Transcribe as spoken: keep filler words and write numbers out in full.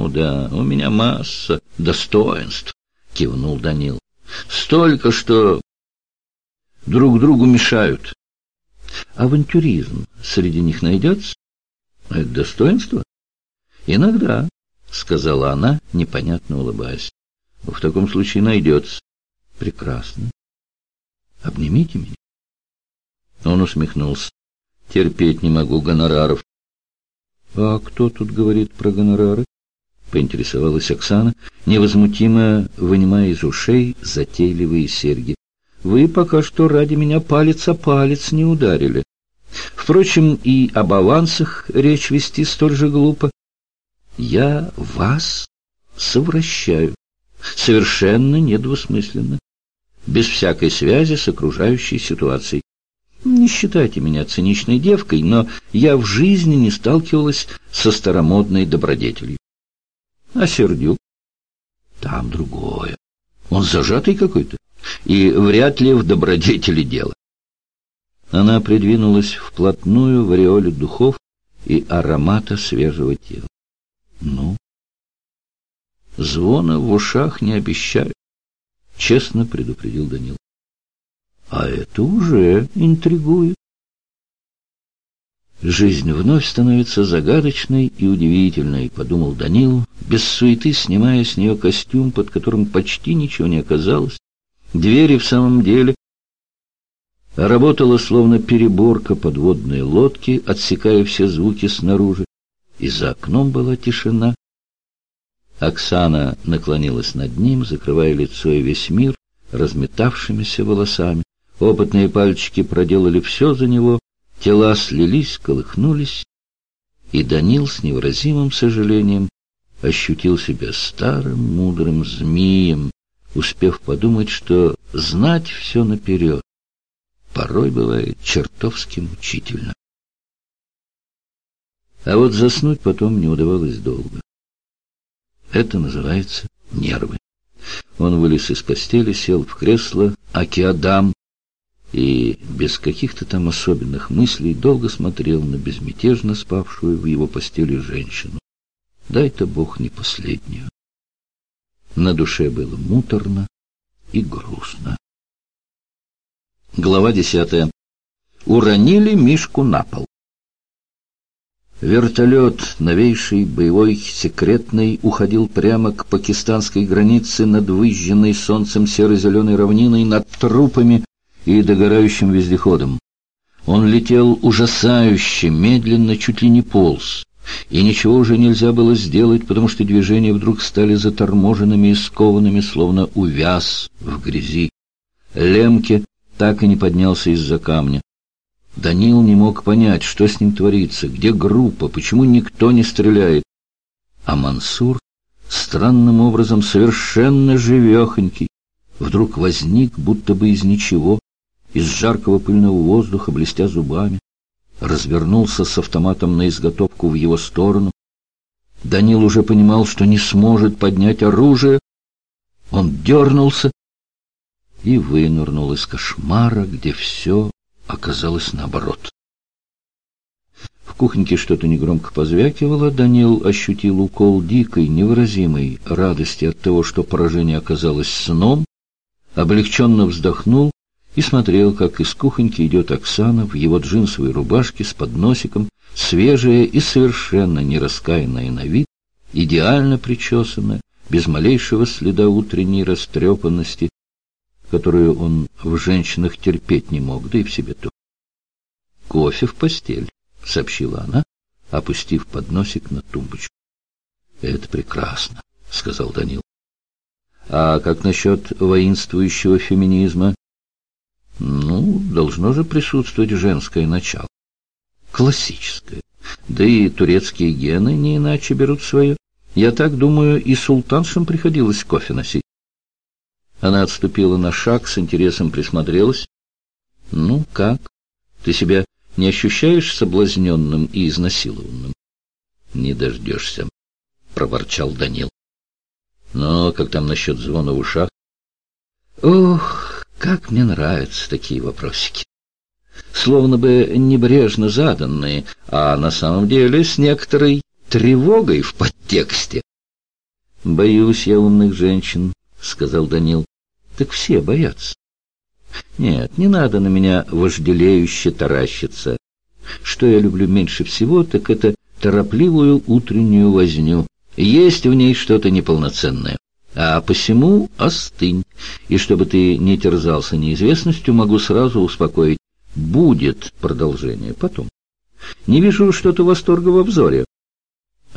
Ну да, у меня масса достоинств, кивнул Данил. Столько, что друг другу мешают. Авантюризм среди них найдется? Это достоинство? Иногда, сказала она, непонятно улыбаясь. В таком случае найдется. Прекрасно. Обнимите меня. Он усмехнулся. Терпеть не могу гонораров. А кто тут говорит про гонорары? Поинтересовалась Оксана, невозмутимо вынимая из ушей затейливые серьги. Вы пока что ради меня палец о палец не ударили. Впрочем, и об авансах речь вести столь же глупо. Я вас совращаю. Совершенно недвусмысленно. Без всякой связи с окружающей ситуацией. Не считайте меня циничной девкой, но я в жизни не сталкивалась со старомодной добродетелью. А Сердюк? Там другое. Он зажатый какой-то, и вряд ли в добродетели дело. Она придвинулась вплотную в ореоле духов и аромата свежего тела. Ну? Звона в ушах не обещаю, честно предупредил Данил. А это уже интригует. Жизнь вновь становится загадочной и удивительной, подумал Данил, без суеты снимая с нее костюм, под которым почти ничего не оказалось. Двери в самом деле работала словно переборка подводной лодки, отсекая все звуки снаружи, и за окном была тишина. Оксана наклонилась над ним, закрывая лицо и весь мир разметавшимися волосами. Опытные пальчики проделали все за него, тела слились, колыхнулись, и Данил с невыразимым сожалением ощутил себя старым мудрым змеем, успев подумать, что знать все наперед порой бывает чертовски мучительно. А вот заснуть потом не удавалось долго. Это называется нервы. Он вылез из постели, сел в кресло Акиадам и без каких-то там особенных мыслей долго смотрел на безмятежно спавшую в его постели женщину. Дай-то Бог не последнюю. На душе было муторно и грустно. Глава десятая. Уронили Мишку на пол. Вертолет, новейший, боевой, секретный, уходил прямо к пакистанской границе над выжженной солнцем серо-зеленой равниной, над трупами и догорающим вездеходом. Он летел ужасающе, медленно, чуть ли не полз. И ничего уже нельзя было сделать, потому что движения вдруг стали заторможенными и скованными, словно увяз в грязи. Лемке так и не поднялся из-за камня. Данил не мог понять, что с ним творится, где группа, почему никто не стреляет. А Мансур, странным образом совершенно живехонький, вдруг возник, будто бы из ничего, из жаркого пыльного воздуха, блестя зубами, развернулся с автоматом на изготовку в его сторону. Данил уже понимал, что не сможет поднять оружие. Он дернулся и вынырнул из кошмара, где все оказалось наоборот. В кухоньке что-то негромко позвякивало. Данил ощутил укол дикой, невыразимой радости от того, что поражение оказалось сном, облегченно вздохнул и смотрел, как из кухоньки идет Оксана в его джинсовой рубашке с подносиком, свежая и совершенно не раскаянная на вид, идеально причесанная, без малейшего следа утренней растрепанности, которую он в женщинах терпеть не мог, да и в себе тоже. «Кофе в постель», — сообщила она, опустив подносик на тумбочку. «Это прекрасно», — сказал Данил. «А как насчет воинствующего феминизма?» «Ну, должно же присутствовать женское начало. Классическое. Да и турецкие гены не иначе берут свое. Я так думаю, и султаншам приходилось кофе носить». Она отступила на шаг, с интересом присмотрелась. «Ну, как? Ты себя не ощущаешь соблазненным и изнасилованным?» «Не дождешься», — проворчал Данил. «Но как там насчет звона в ушах?» «Ох, как мне нравятся такие вопросики. Словно бы небрежно заданные, а на самом деле с некоторой тревогой в подтексте. «Боюсь я умных женщин», — сказал Данил. «Так все боятся». «Нет, не надо на меня вожделеюще таращиться. Что я люблю меньше всего, так это торопливую утреннюю возню. Есть в ней что-то неполноценное. А посему остынь. И чтобы ты не терзался неизвестностью, могу сразу успокоить. Будет продолжение потом. Не вижу что-то восторга во взоре».